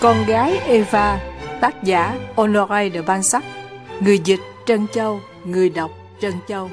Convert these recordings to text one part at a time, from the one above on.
Con gái Eva, tác giả Honoré de Balzac, người dịch Trân Châu, người đọc Trân Châu.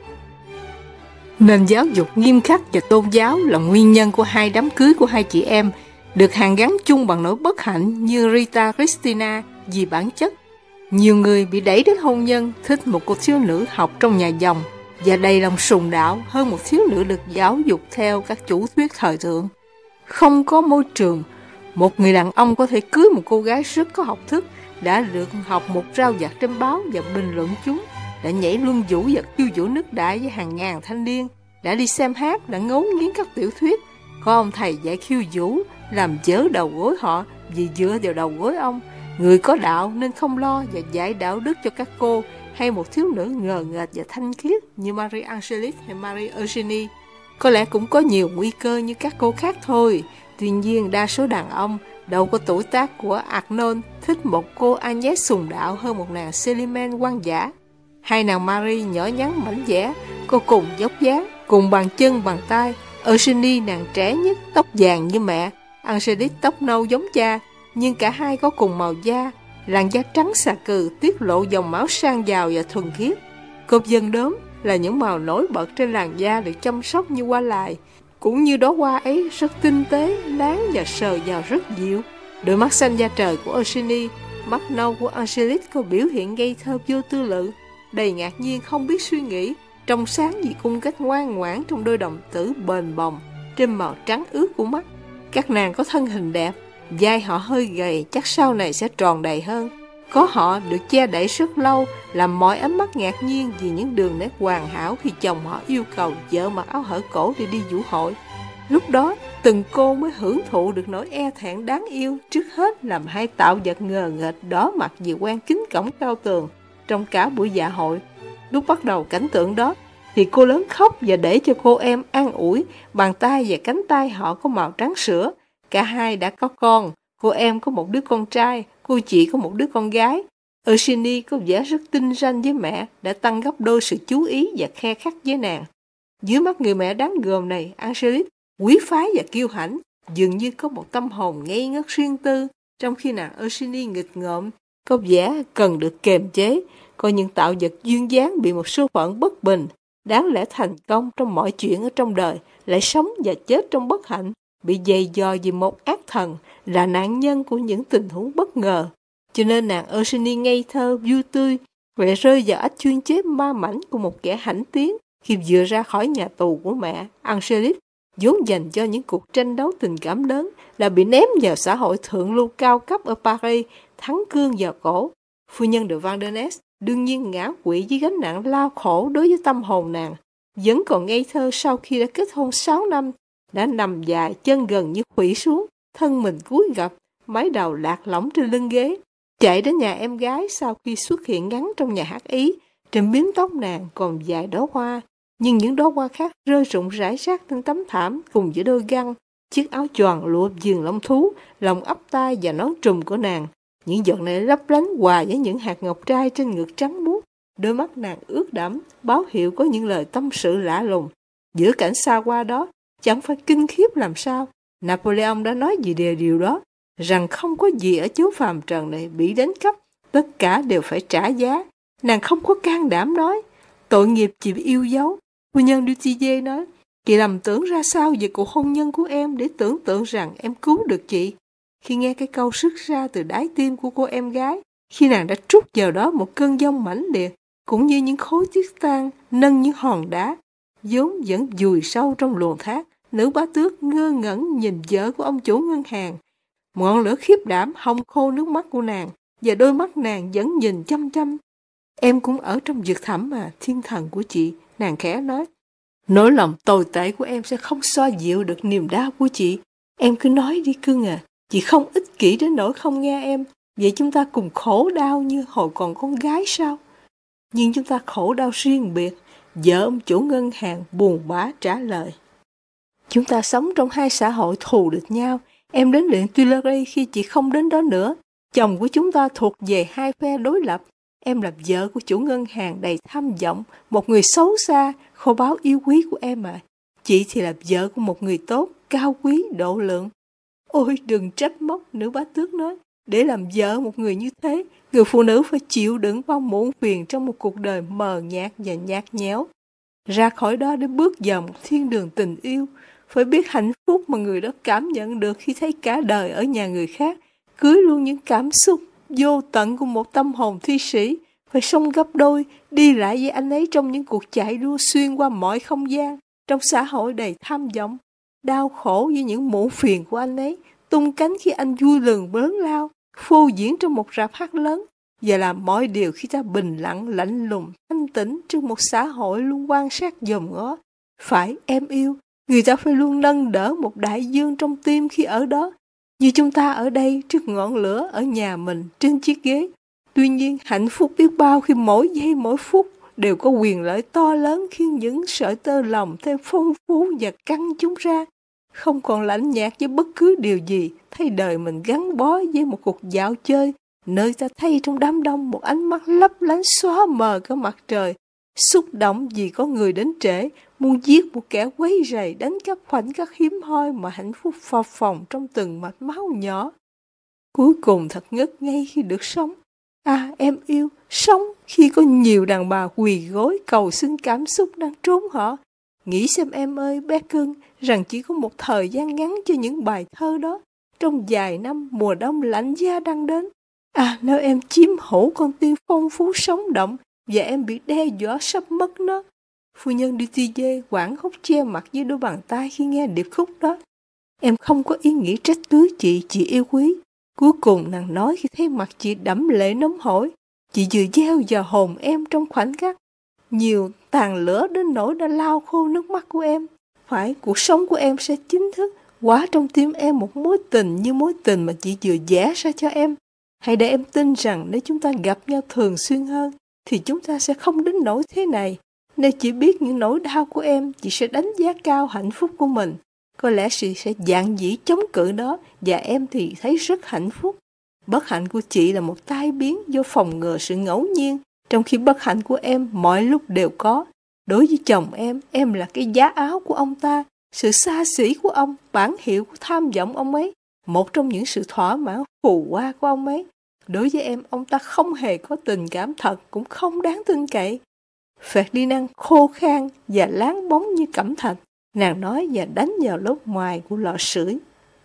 Nền giáo dục nghiêm khắc và tôn giáo là nguyên nhân của hai đám cưới của hai chị em, được hàn gắn chung bằng nỗi bất hạnh như Rita Cristina vì bản chất. Nhiều người bị đẩy đến hôn nhân thích một cô thiếu nữ học trong nhà dòng và đầy lòng sùng đạo hơn một thiếu nữ được giáo dục theo các chủ thuyết thời thượng. Không có môi trường, một người đàn ông có thể cưới một cô gái rất có học thức, đã được học một rao vặt trên báo và bình luận chúng, đã nhảy luân vũ và khiêu vũ nước đại với hàng ngàn thanh niên, đã đi xem hát, đã ngấu nghiến các tiểu thuyết. Có ông thầy dạy khiêu vũ, làm dở đầu gối họ vì dựa vào đầu gối ông. Người có đạo nên không lo và dạy đạo đức cho các cô, hay một thiếu nữ ngờ nghệch và thanh khiết như Marie Angelique hay Marie Eugénie. Có lẽ cũng có nhiều nguy cơ như các cô khác thôi. Tuy nhiên, đa số đàn ông đâu có tuổi tác của Arnold thích một cô Agnès sùng đạo hơn một nàng Célimène hoang dã. Hai nàng Marie nhỏ nhắn mảnh dẻ, cô cùng dốc dáng, cùng bàn chân bàn tay. Eugénie nàng trẻ nhất, tóc vàng như mẹ, Angelique tóc nâu giống cha, nhưng cả hai có cùng màu da, làn da trắng xà cừ tiết lộ dòng máu sang giàu và thuần khiết. Cột dần đốm là những màu nổi bật trên làn da được chăm sóc như hoa lài, cũng như đóa hoa ấy rất tinh tế, láng và sờ vào rất dịu. Đôi mắt xanh da trời của Eugénie, mắt nâu của Angelique có biểu hiện ngây thơ vô tư lự, đầy ngạc nhiên không biết suy nghĩ, trong sáng vì cung cách ngoan ngoãn trong đôi đồng tử bền bồng trên màu trắng ướt của mắt. Các nàng có thân hình đẹp, vai họ hơi gầy, chắc sau này sẽ tròn đầy hơn. Có họ được che đậy rất lâu, làm mọi ánh mắt ngạc nhiên vì những đường nét hoàn hảo khi chồng họ yêu cầu vợ mặc áo hở cổ để đi vũ hội. Lúc đó, từng cô mới hưởng thụ được nỗi e thẹn đáng yêu, trước hết làm hai tạo vật ngờ nghệch đỏ mặt vì quen kính cổng cao tường trong cả buổi dạ hội. Lúc bắt đầu cảnh tượng đó, thì cô lớn khóc và để cho cô em an ủi. Bàn tay và cánh tay họ có màu trắng sữa. Cả hai đã có con, cô em có một đứa con trai, cô chị có một đứa con gái. Eugénie có vẻ rất tinh ranh với mẹ, đã tăng gấp đôi sự chú ý và khe khắt với nàng. Dưới mắt người mẹ đáng gờm này, Angelique quý phái và kiêu hãnh, dường như có một tâm hồn ngây ngất riêng tư, trong khi nàng Eugénie nghịch ngợm, có vẻ cần được kềm chế, coi những tạo vật duyên dáng bị một số phận bất bình, đáng lẽ thành công trong mọi chuyện ở trong đời, lại sống và chết trong bất hạnh, bị dày dò vì một ác thần, là nạn nhân của những tình huống bất ngờ. Cho nên nàng Eugénie ngây thơ, vui tươi, lại rơi vào ách chuyên chế ma mảnh của một kẻ hãnh tiến khi vừa ra khỏi nhà tù của mẹ. Angelique, vốn dành cho những cuộc tranh đấu tình cảm lớn, đã bị ném vào xã hội thượng lưu cao cấp ở Paris, thắng cương vào cổ. Phu nhân de Vandenesse đương nhiên ngã quỵ với gánh nặng lao khổ đối với tâm hồn nàng. Vẫn còn ngây thơ sau khi đã kết hôn 6 năm, đã nằm dài, chân gần như khuỵu xuống, thân mình cúi gập, mái đầu lạc lõng trên lưng ghế. Chạy đến nhà em gái sau khi xuất hiện ngắn trong nhà hát Ý, trên biếm tóc nàng còn vài đóa hoa, nhưng những đóa hoa khác rơi rụng rải rác trên tấm thảm cùng với đôi găng, chiếc áo choàng lụa viền lông thú, lồng ấp tai và nón trùm của nàng. Những giọt này lấp lánh hòa với những hạt ngọc trai trên ngực trắng muốt. Đôi mắt nàng ướt đẫm, báo hiệu có những lời tâm sự lạ lùng. Giữa cảnh xa hoa đó, chẳng phải kinh khiếp làm sao. Napoleon đã nói gì về điều đó, rằng không có gì ở chốn phàm trần này bị đánh cắp, tất cả đều phải trả giá. Nàng không có can đảm nói, tội nghiệp chị yêu dấu. Phu nhân Dutillé nói, chị lầm tưởng ra sao về cuộc hôn nhân của em để tưởng tượng rằng em cứu được chị. Khi nghe cái câu sức ra từ đáy tim của cô em gái, khi nàng đã trút vào đó một cơn giông mãnh liệt, cũng như những khối tuyết tan nâng những hòn đá, vốn vẫn vùi sâu trong luồng thác, nữ bá tước ngơ ngẩn nhìn vợ của ông chủ ngân hàng. Ngọn lửa khiếp đảm hong khô nước mắt của nàng, và đôi mắt nàng vẫn nhìn chăm chăm. Em cũng ở trong vực thẳm mà, thiên thần của chị, nàng khẽ nói. Nỗi lòng tồi tệ của em sẽ không xoa dịu được niềm đau của chị. Em cứ nói đi cưng à, chị không ích kỷ đến nỗi không nghe em. Vậy chúng ta cùng khổ đau như hồi còn con gái sao? Nhưng chúng ta khổ đau riêng biệt. Vợ ông chủ ngân hàng buồn bã trả lời. Chúng ta sống trong hai xã hội thù địch nhau. Em đến điện Tuileries khi chị không đến đó nữa. Chồng của chúng ta thuộc về hai phe đối lập. Em là vợ của chủ ngân hàng đầy tham vọng, một người xấu xa, kho báu yêu quý của em à. Chị thì là vợ của một người tốt, cao quý, độ lượng. Ôi đừng trách móc, nữ bá tước nói. Để làm vợ một người như thế, người phụ nữ phải chịu đựng bao muộn phiền trong một cuộc đời mờ nhạt và nhạt nhẽo. Ra khỏi đó để bước vào một thiên đường tình yêu, phải biết hạnh phúc mà người đó cảm nhận được khi thấy cả đời ở nhà người khác, cưới luôn những cảm xúc vô tận của một tâm hồn thi sĩ, phải sống gấp đôi, đi lại với anh ấy trong những cuộc chạy đua xuyên qua mọi không gian, trong xã hội đầy tham vọng, đau khổ với những muộn phiền của anh ấy, tung cánh khi anh vui lừng lớn lao, phô diễn trong một rạp hát lớn, và làm mọi điều khi ta bình lặng, lạnh lùng, thanh tĩnh trước một xã hội luôn quan sát dòm ngó. Phải em yêu, người ta phải luôn nâng đỡ một đại dương trong tim khi ở đó, như chúng ta ở đây trước ngọn lửa ở nhà mình trên chiếc ghế. Tuy nhiên, hạnh phúc biết bao khi mỗi giây mỗi phút đều có quyền lợi to lớn khiến những sợi tơ lòng thêm phong phú và căng chúng ra. Không còn lạnh nhạt với bất cứ điều gì, thay đời mình gắn bó với một cuộc dạo chơi, nơi ta thấy trong đám đông một ánh mắt lấp lánh xóa mờ cả mặt trời, xúc động vì có người đến trễ, muốn giết một kẻ quấy rầy đánh cắp khoảnh khắc hiếm hoi mà hạnh phúc phập phồng trong từng mạch máu nhỏ. Cuối cùng thật ngất ngây khi được sống. À em yêu, sống khi có nhiều đàn bà quỳ gối cầu xin cảm xúc đang trốn họ. Nghĩ xem em ơi bé cưng, rằng chỉ có một thời gian ngắn cho những bài thơ đó, trong vài năm mùa đông lạnh giá đang đến. À nếu em chiếm hữu con tim phong phú sống động, và em bị đe dọa sắp mất nó. Phu nhân Dutillé hoảng hốt che mặt với đôi bàn tay khi nghe điệp khúc đó. Em không có ý nghĩ trách cứ chị yêu quý. Cuối cùng nàng nói khi thấy mặt chị đẫm lệ nóng hổi. Chị vừa gieo vào hồn em trong khoảnh khắc. Nhiều tàn lửa đến nỗi đã lau khô nước mắt của em. Phải, cuộc sống của em sẽ chính thức hóa trong tim em một mối tình như mối tình mà chị vừa vẽ ra cho em. Hãy để em tin rằng nếu chúng ta gặp nhau thường xuyên hơn, thì chúng ta sẽ không đến nỗi thế này. Nếu chỉ biết những nỗi đau của em, chị sẽ đánh giá cao hạnh phúc của mình. Có lẽ chị sẽ dạn dĩ chống cự đó, và em thì thấy rất hạnh phúc. Bất hạnh của chị là một tai biến do phòng ngừa sự ngẫu nhiên, trong khi bất hạnh của em mọi lúc đều có. Đối với chồng em là cái giá áo của ông ta, sự xa xỉ của ông, bản hiệu của tham vọng ông ấy, một trong những sự thỏa mãn phù hoa của ông ấy. Đối với em, ông ta không hề có tình cảm thật, cũng không đáng tin cậy. Ferdinand khô khan và láng bóng như cẩm thạch, nàng nói và đánh vào lốp ngoài của lò sưởi.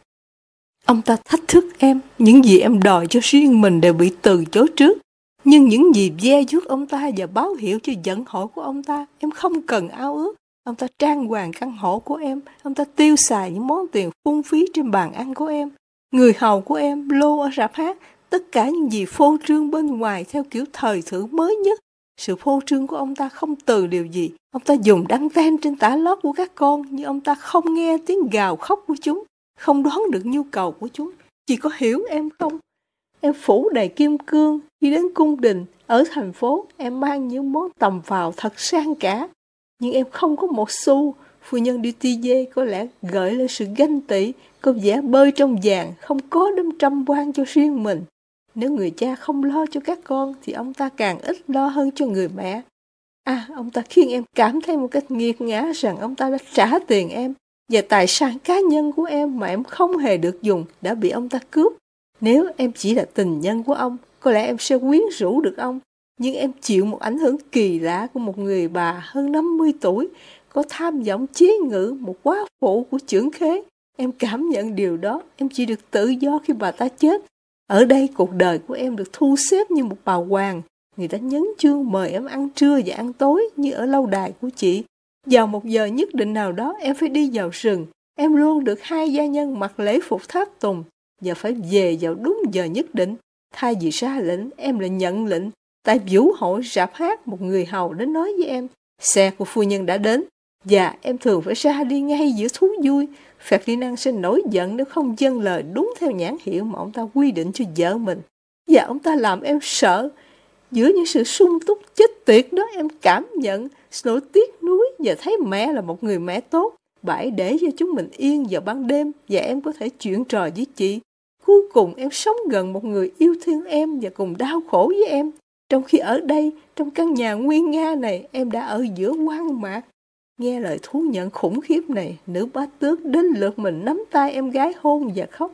Ông ta thách thức em, những gì em đòi cho riêng mình đều bị từ chối trước. Nhưng những gì ve vuốt ông ta và báo hiệu cho giận hội của ông ta, em không cần ao ước. Ông ta trang hoàng căn hộ của em, ông ta tiêu xài những món tiền phung phí trên bàn ăn của em. Người hầu của em, lô ở rạp hát, tất cả những gì phô trương bên ngoài theo kiểu thời thượng mới nhất. Sự phô trương của ông ta không từ điều gì. Ông ta dùng đăng ten trên tả lót của các con, nhưng ông ta không nghe tiếng gào khóc của chúng, không đoán được nhu cầu của chúng. Chị có hiểu em không? Em phủ đầy kim cương, khi đến cung đình, ở thành phố, em mang những món tầm phào thật sang cả. Nhưng em không có một xu. Phu nhân Dutillé có lẽ gợi lên sự ganh tị, có vẻ bơi trong vàng, không có đâm trăm quan cho riêng mình. Nếu người cha không lo cho các con, thì ông ta càng ít lo hơn cho người mẹ. À, ông ta khiến em cảm thấy một cách nghiệt ngã rằng ông ta đã trả tiền em, và tài sản cá nhân của em mà em không hề được dùng đã bị ông ta cướp. Nếu em chỉ là tình nhân của ông, có lẽ em sẽ quyến rũ được ông. Nhưng em chịu một ảnh hưởng kỳ lạ của một người bà hơn 50 tuổi, có tham vọng chế ngự một quá phụ của chưởng khế. Em cảm nhận điều đó, em chỉ được tự do khi bà ta chết. Ở đây cuộc đời của em được thu xếp như một bà hoàng. Người ta nhấn chuông mời em ăn trưa và ăn tối như ở lâu đài của chị. Vào một giờ nhất định nào đó em phải đi vào rừng. Em luôn được hai gia nhân mặc lễ phục tháp tùng và phải về vào đúng giờ nhất định. Thay vì ra lệnh, em lại nhận lệnh. Tại vũ hội rạp hát, một người hầu đến nói với em, xe của phu nhân đã đến, và em thường phải ra đi ngay giữa thú vui. Ferdinand sẽ nổi giận nếu không dâng lời đúng theo nhãn hiệu mà ông ta quy định cho vợ mình. Và ông ta làm em sợ. Giữa những sự sung túc chết tiệt đó, em cảm nhận nỗi tiếc nuối và thấy mẹ là một người mẹ tốt. Bà ấy để cho chúng mình yên vào ban đêm và em có thể chuyện trò với chị. Cuối cùng em sống gần một người yêu thương em và cùng đau khổ với em. Trong khi ở đây, trong căn nhà nguyên nga này, em đã ở giữa hoang mạc. Nghe lời thú nhận khủng khiếp này, nữ bá tước đến lượt mình nắm tay em gái hôn và khóc.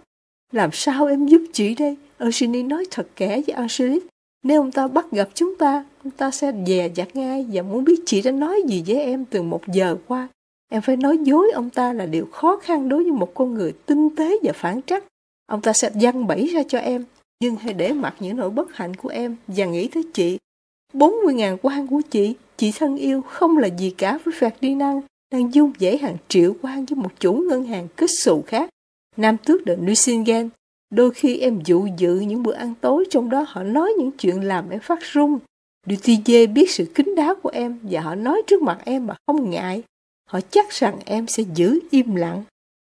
Làm sao em giúp chị đây? Eugenie nói thật kẽ với Angelique. Nếu ông ta bắt gặp chúng ta, ông ta sẽ dè dặt ngay và muốn biết chị đã nói gì với em từ 1 giờ qua. Em phải nói dối ông ta là điều khó khăn đối với một con người tinh tế và phản trắc. Ông ta sẽ giăng bẫy ra cho em, nhưng hãy để mặc những nỗi bất hạnh của em và nghĩ tới chị. 40.000 quan của chị thân yêu, không là gì cả với Ferdinand, đang dung dãy hàng triệu quan với một chủ ngân hàng kết xù khác. Nam tước de Nucingen, đôi khi em dụ dự những bữa ăn tối, trong đó họ nói những chuyện làm em phát run. Dutillé biết sự kín đáo của em và họ nói trước mặt em mà không ngại. Họ chắc rằng em sẽ giữ im lặng.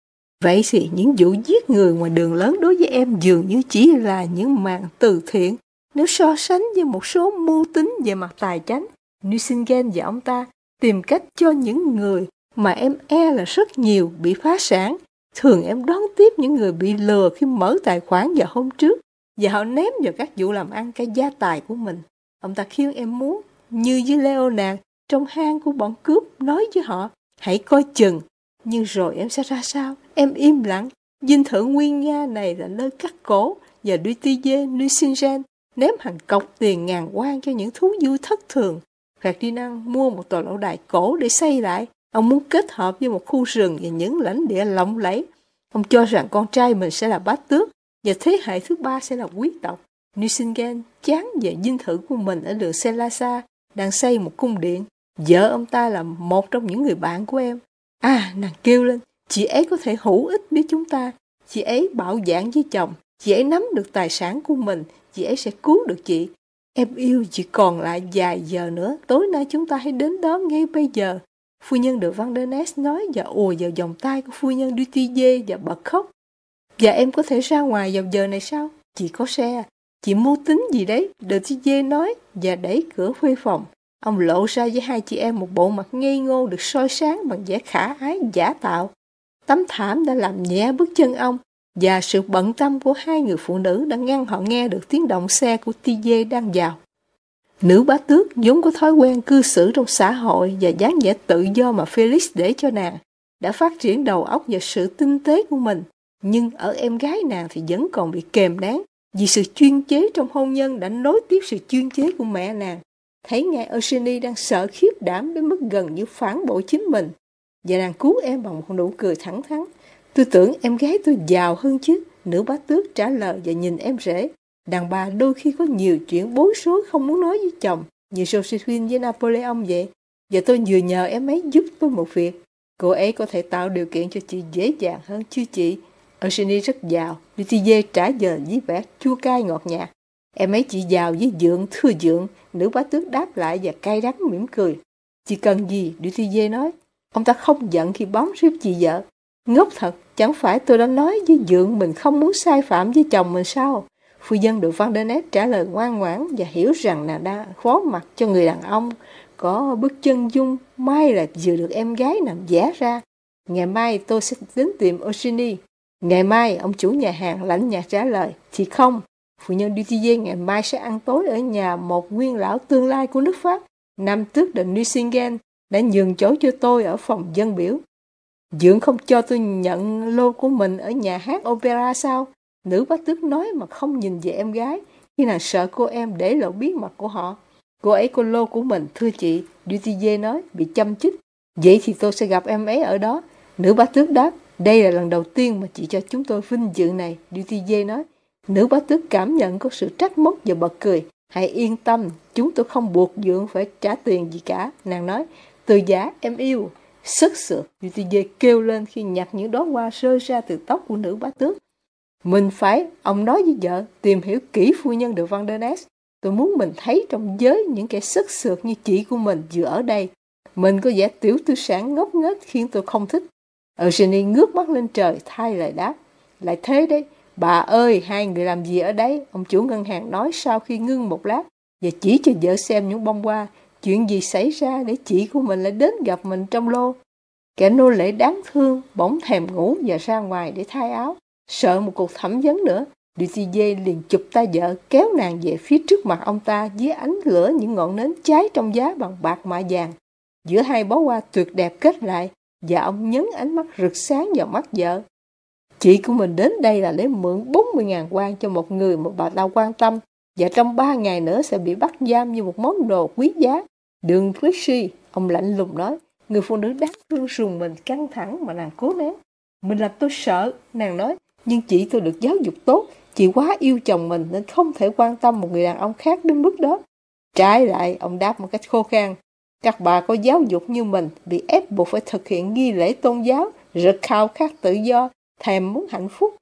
Vậy thì những vụ giết người ngoài đường lớn đối với em dường như chỉ là những màn từ thiện. Nếu so sánh với một số mưu tính về mặt tài chánh, Nucingen và ông ta tìm cách cho những người mà em e là rất nhiều bị phá sản. Thường em đón tiếp những người bị lừa khi mở tài khoản vào hôm trước và họ ném vào các vụ làm ăn cái gia tài của mình. Ông ta khiến em muốn, như với Leonard trong hang của bọn cướp, nói với họ, hãy coi chừng. Nhưng rồi em sẽ ra sao? Em im lặng. Dinh thự nguyên nga này là nơi cắt cổ, và Dutillé Nucingen ném hàng cọc tiền ngàn quan cho những thú vui thất thường. Ferdinand mua một tòa lâu đài cổ để xây lại. Ông muốn kết hợp với một khu rừng và những lãnh địa lộng lẫy. Ông cho rằng con trai mình sẽ là bá tước và thế hệ thứ 3 sẽ là quý tộc. Nucingen chán về dinh thự của mình ở đường Selasa, đang xây một cung điện. Vợ ông ta là một trong những người bạn của em. Nàng kêu lên, chị ấy có thể hữu ích với chúng ta. Chị ấy bạo dạn với chồng, chị ấy nắm được tài sản của mình, chị ấy sẽ cứu được chị. Em yêu, chỉ còn lại vài giờ nữa, tối nay chúng ta hãy đến đó ngay bây giờ. Phu nhân de Vandenesse nói và ùa vào vòng tay của phu nhân Dutillé và bật khóc. Và em có thể ra ngoài vào giờ này sao? Chị có xe. Chị mưu tính gì đấy? Dutillé nói và đẩy cửa khuê phòng. Ông lộ ra với hai chị em một bộ mặt ngây ngô được soi sáng bằng vẻ khả ái giả tạo. Tấm thảm đã làm nhẹ bước chân ông, và sự bận tâm của hai người phụ nữ đã ngăn họ nghe được tiếng động xe của Tillet đang vào. Nữ bá tước vốn có thói quen cư xử trong xã hội và dáng vẻ tự do mà Felix để cho nàng, đã phát triển đầu óc và sự tinh tế của mình, nhưng ở em gái nàng thì vẫn còn bị kềm nén, vì sự chuyên chế trong hôn nhân đã nối tiếp sự chuyên chế của mẹ nàng. Thấy ngài Eugenie đang sợ khiếp đảm đến mức gần như phản bội chính mình, và nàng cứu em bằng một nụ cười thẳng thắn. Tôi tưởng em gái tôi giàu hơn chứ, nữ bá tước trả lời và nhìn em rể. Đàn bà đôi khi có nhiều chuyện bối rối không muốn nói với chồng, như Josephine với Napoleon vậy. Và tôi vừa nhờ em ấy giúp tôi một việc. Cô ấy có thể tạo điều kiện cho chị dễ dàng hơn chứ chị. Eugenie rất giàu, Dutillé trả lời với vẻ chua cay ngọt nhạt. Em ấy chỉ giàu với dượng, thưa dượng, nữ bá tước đáp lại và cay đắng mỉm cười. Chị cần gì? Dutillé nói. Ông ta không giận khi bám riết chị vợ. Ngốc thật, chẳng phải tôi đã nói với dượng mình không muốn sai phạm với chồng mình sao? Phu nhân de Vandenesse trả lời ngoan ngoãn và hiểu rằng nàng đã phó mặc cho người đàn ông có bức chân dung may là vừa được em gái nàng vẽ ra. Ngày mai tôi sẽ đến tìm Eugenie. Ngày mai, ông chủ nhà hàng lạnh nhạt trả lời. Thì không, phu nhân Dutillé ngày mai sẽ ăn tối ở nhà một nguyên lão tương lai của nước Pháp. Nam tước de Nucingen đã nhường chỗ cho tôi ở phòng dân biểu. Dượng không cho tôi nhận lô của mình ở nhà hát opera sao? Nữ bá tước nói mà không nhìn về em gái, khi nàng sợ cô em để lộ bí mật của họ. Cô ấy có lô của mình, thưa chị, Dutillé nói, bị châm chích. Vậy thì tôi sẽ gặp em ấy ở đó. Nữ bá tước đáp, đây là lần đầu tiên mà chị cho chúng tôi vinh dự này, Dutillé nói. Nữ bá tước cảm nhận có sự trách móc và bật cười. Hãy yên tâm, chúng tôi không buộc dượng phải trả tiền gì cả, nàng nói. Từ giá em yêu. Sức sượt, Dutillé kêu lên khi nhặt những đóa hoa rơi ra từ tóc của nữ bá tước. Mình phải, ông nói với vợ, tìm hiểu kỹ phu nhân de Vandenesse. Tôi muốn mình thấy trong giới những kẻ sức sượt như chị của mình vừa ở đây. Mình có vẻ tiểu tư sản ngốc nghếch khiến tôi không thích. Eugenie ngước mắt lên trời thay lời đáp. Lại thế đấy, bà ơi, hai người làm gì ở đấy? Ông chủ ngân hàng nói sau khi ngưng một lát và chỉ cho vợ xem những bông hoa. Chuyện gì xảy ra để chị của mình lại đến gặp mình trong lô? Kẻ nô lệ đáng thương bỗng thèm ngủ và ra ngoài để thay áo. Sợ một cuộc thẩm vấn nữa, Dutillé liền chụp tay vợ kéo nàng về phía trước mặt ông ta dưới ánh lửa những ngọn nến cháy trong giá bằng bạc mạ vàng. Giữa hai bó hoa tuyệt đẹp kết lại và ông nhấn ánh mắt rực sáng vào mắt vợ. Chị của mình đến đây là để mượn 40.000 won cho một người mà bà ta quan tâm, và trong 3 ngày nữa sẽ bị bắt giam như một món đồ quý giá. Đừng Chrissy, ông lạnh lùng nói. Người phụ nữ đáng thương rùng mình căng thẳng mà nàng cố nén. Mình làm tôi sợ, nàng nói, nhưng chị tôi được giáo dục tốt. Chị quá yêu chồng mình nên không thể quan tâm một người đàn ông khác đến mức đó. Trái lại, ông đáp một cách khô khan. Các bà có giáo dục như mình, bị ép buộc phải thực hiện nghi lễ tôn giáo, rất khao khát tự do, thèm muốn hạnh phúc.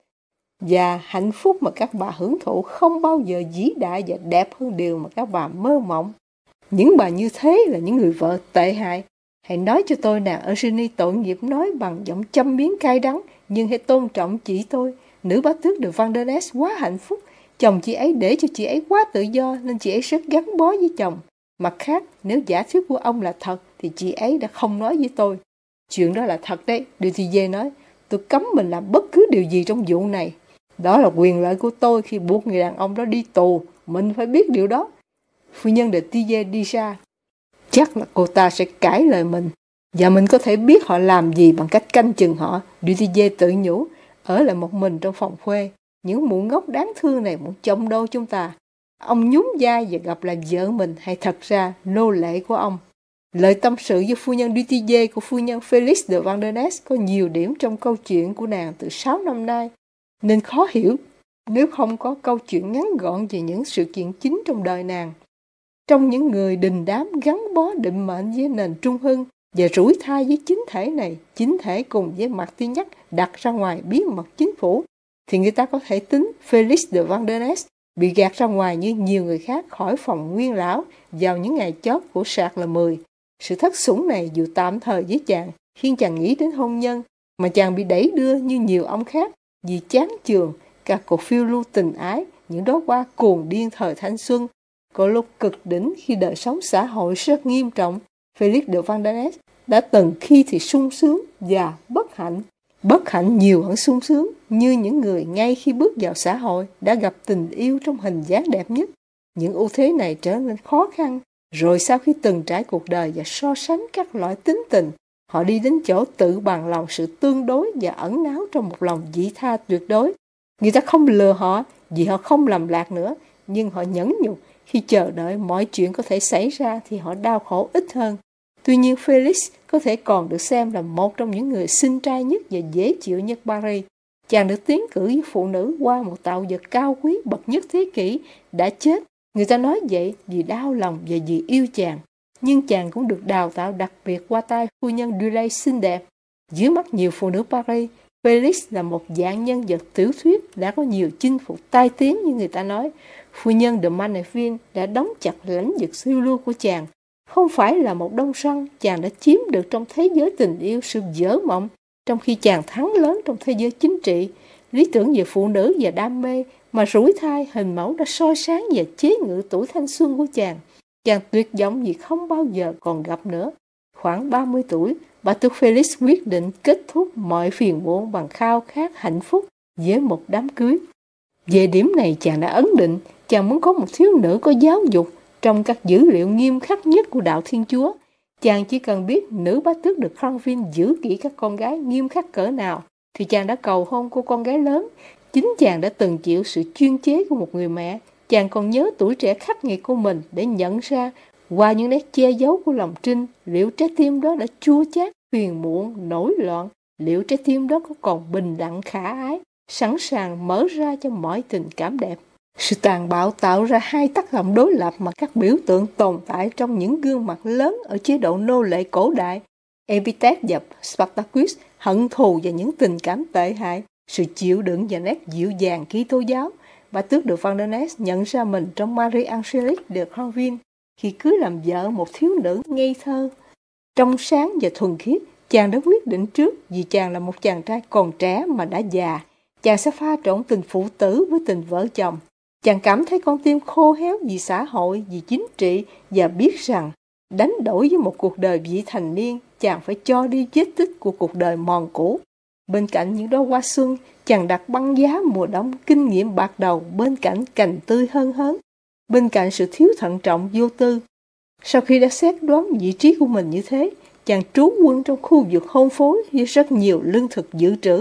Và hạnh phúc mà các bà hưởng thụ không bao giờ vĩ đại và đẹp hơn điều mà các bà mơ mộng. Những bà như thế là những người vợ tệ hại. Hãy nói cho tôi nàng Eugenie, tội nghiệp nói bằng giọng châm biếm cay đắng, nhưng hãy tôn trọng chị tôi. Nữ bá tước de Vandenesse quá hạnh phúc. Chồng chị ấy để cho chị ấy quá tự do nên chị ấy rất gắn bó với chồng. Mặt khác, nếu giả thuyết của ông là thật thì chị ấy đã không nói với tôi. Chuyện đó là thật đấy, Duthier nói. Tôi cấm mình làm bất cứ điều gì trong vụ này. Đó là quyền lợi của tôi khi buộc người đàn ông đó đi tù. Mình phải biết điều đó. Phu nhân de Thiers đi ra. Chắc là cô ta sẽ cãi lời mình. Và mình có thể biết họ làm gì bằng cách canh chừng họ. Duthier tự nhủ. Ở lại một mình trong phòng thuê. Những mụ ngốc đáng thương này muốn chống đâu chúng ta. Ông nhún vai và gặp lại vợ mình hay thật ra nô lệ của ông. Lời tâm sự với phu nhân Duthier của phu nhân Felix de Vandenesse có nhiều điểm trong câu chuyện của nàng từ 6 năm nay, nên khó hiểu nếu không có câu chuyện ngắn gọn về những sự kiện chính trong đời nàng. Trong những người đình đám gắn bó định mệnh với nền trung hưng và rủi thai với chính thể này, chính thể cùng với Martignac đặt ra ngoài bí mật chính phủ, thì người ta có thể tính Felix de Vandenesse bị gạt ra ngoài như nhiều người khác khỏi phòng nguyên lão vào những ngày chót của sạc là 10. Sự thất sủng này dù tạm thời với chàng khiến chàng nghĩ đến hôn nhân, mà chàng bị đẩy đưa như nhiều ông khác vì chán chường các cuộc phiêu lưu tình ái, những đóa hoa cuồng điên thời thanh xuân. Có lúc cực đỉnh khi đời sống xã hội rất nghiêm trọng, Felix de Vandenesse đã từng khi thì sung sướng và bất hạnh. Bất hạnh nhiều hơn sung sướng, như những người ngay khi bước vào xã hội đã gặp tình yêu trong hình dáng đẹp nhất. Những ưu thế này trở nên khó khăn. Rồi sau khi từng trải cuộc đời và so sánh các loại tính tình, họ đi đến chỗ tự bằng lòng sự tương đối và ẩn náu trong một lòng vị tha tuyệt đối. Người ta không lừa họ vì họ không lầm lạc nữa, nhưng họ nhẫn nhục khi chờ đợi mọi chuyện có thể xảy ra thì họ đau khổ ít hơn. Tuy nhiên Felix có thể còn được xem là một trong những người xinh trai nhất và dễ chịu nhất Paris. Chàng được tiến cử với phụ nữ qua một tạo vật cao quý bậc nhất thế kỷ đã chết. Người ta nói vậy vì đau lòng và vì yêu chàng. Nhưng chàng cũng được đào tạo đặc biệt qua tay phu nhân Dulay xinh đẹp. Dưới mắt nhiều phụ nữ Paris, Felix là một dạng nhân vật tiểu thuyết đã có nhiều chinh phục tai tiếng như người ta nói. Phu nhân de Manerville đã đóng chặt lãnh vực phiêu lưu của chàng. Không phải là một đông sân, chàng đã chiếm được trong thế giới tình yêu sự dở mộng, trong khi chàng thắng lớn trong thế giới chính trị. Lý tưởng về phụ nữ và đam mê mà rủi thai hình mẫu đã soi sáng và chế ngự tuổi thanh xuân của chàng. Chàng tuyệt vọng vì không bao giờ còn gặp nữa. Khoảng 30 tuổi, bà tước Felix quyết định kết thúc mọi phiền muộn bằng khao khát hạnh phúc với một đám cưới. Về điểm này chàng đã ấn định, chàng muốn có một thiếu nữ có giáo dục trong các dữ liệu nghiêm khắc nhất của đạo Thiên Chúa. Chàng chỉ cần biết nữ bá tước de Granville giữ kỹ các con gái nghiêm khắc cỡ nào, thì chàng đã cầu hôn cô con gái lớn. Chính chàng đã từng chịu sự chuyên chế của một người mẹ. Chàng còn nhớ tuổi trẻ khắc nghiệt của mình để nhận ra, qua những nét che giấu của lòng Trinh, liệu trái tim đó đã chua chát, phiền muộn, nổi loạn, liệu trái tim đó có còn bình đẳng khả ái, sẵn sàng mở ra cho mọi tình cảm đẹp. Sự tàn bạo tạo ra hai tác động đối lập mà các biểu tượng tồn tại trong những gương mặt lớn ở chế độ nô lệ cổ đại. Epictet và Spartacus hận thù và những tình cảm tệ hại, sự chịu đựng và nét dịu dàng Kitô giáo. Bà tước de Vandenesse nhận ra mình trong Marie Angelique de Granville khi cưới làm vợ một thiếu nữ ngây thơ, trong sáng và thuần khiết. Chàng đã quyết định trước vì chàng là một chàng trai còn trẻ mà đã già. Chàng sẽ pha trộn tình phụ tử với tình vợ chồng. Chàng cảm thấy con tim khô héo vì xã hội, vì chính trị và biết rằng đánh đổi với một cuộc đời vị thành niên, chàng phải cho đi vết tích của cuộc đời mòn cũ. Bên cạnh những đóa hoa xuân, chàng đặt băng giá mùa đông kinh nghiệm bạc đầu bên cạnh cành tươi hân hớn, bên cạnh sự thiếu thận trọng vô tư. Sau khi đã xét đoán vị trí của mình như thế, chàng trú quân trong khu vực hôn phối với rất nhiều lương thực dự trữ.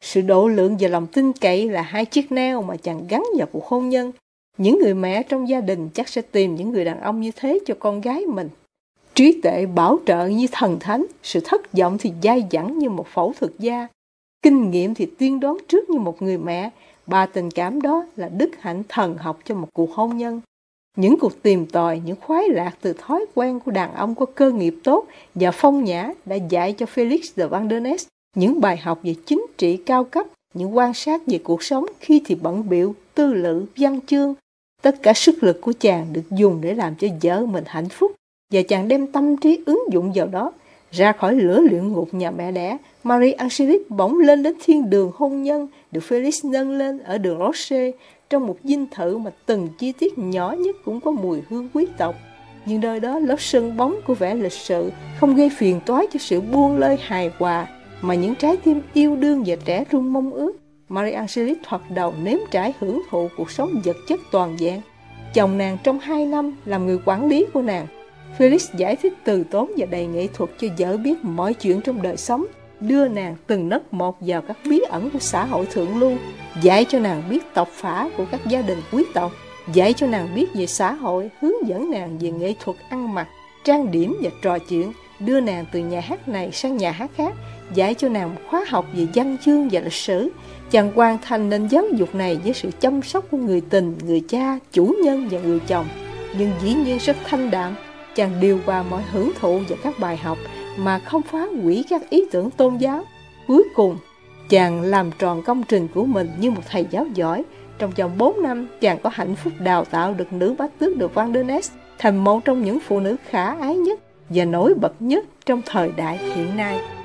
Sự độ lượng và lòng tin cậy là hai chiếc neo mà chàng gắn vào cuộc hôn nhân. Những người mẹ trong gia đình chắc sẽ tìm những người đàn ông như thế cho con gái mình. Trí tuệ bảo trợ như thần thánh, sự thất vọng thì dai dẳng như một phẫu thuật gia. Kinh nghiệm thì tiên đoán trước như một người mẹ. Ba tình cảm đó là đức hạnh thần học cho một cuộc hôn nhân. Những cuộc tìm tòi, những khoái lạc từ thói quen của đàn ông có cơ nghiệp tốt và phong nhã đã dạy cho Felix de Vandenesse những bài học về chính trị cao cấp, những quan sát về cuộc sống khi thì bận bịu, tư lự, văn chương. Tất cả sức lực của chàng được dùng để làm cho vợ mình hạnh phúc, và chàng đem tâm trí ứng dụng vào đó. Ra khỏi lửa luyện ngục nhà mẹ đẻ, Marie Angelique bỗng lên đến thiên đường hôn nhân, được Felix nâng lên ở đường Rocher, trong một dinh thự mà từng chi tiết nhỏ nhất cũng có mùi hương quý tộc. Nhưng nơi đó lớp sân bóng của vẻ lịch sự không gây phiền toái cho sự buông lơi hài hòa, mà những trái tim yêu đương và trẻ trung mong ước. Marie Angelique thoạt đầu nếm trải hưởng thụ cuộc sống vật chất toàn vẹn. Chồng nàng trong 2 năm làm người quản lý của nàng. Felix giải thích từ tốn và đầy nghệ thuật cho vợ biết mọi chuyện trong đời sống, đưa nàng từng nấc một vào các bí ẩn của xã hội thượng lưu, dạy cho nàng biết tộc phả của các gia đình quý tộc, dạy cho nàng biết về xã hội, hướng dẫn nàng về nghệ thuật ăn mặc, trang điểm và trò chuyện, đưa nàng từ nhà hát này sang nhà hát khác, dạy cho nàng khóa học về văn chương và lịch sử. Chàng hoàn thành nền giáo dục này với sự chăm sóc của người tình, người cha, chủ nhân và người chồng, nhưng dĩ nhiên rất thanh đạm. Chàng điều hòa mọi hưởng thụ và các bài học mà không phá hủy các ý tưởng tôn giáo. Cuối cùng, chàng làm tròn công trình của mình như một thầy giáo giỏi. Trong vòng 4 năm, chàng có hạnh phúc đào tạo được nữ bá tước de Vandenesse thành một trong những phụ nữ khả ái nhất và nổi bật nhất trong thời đại hiện nay.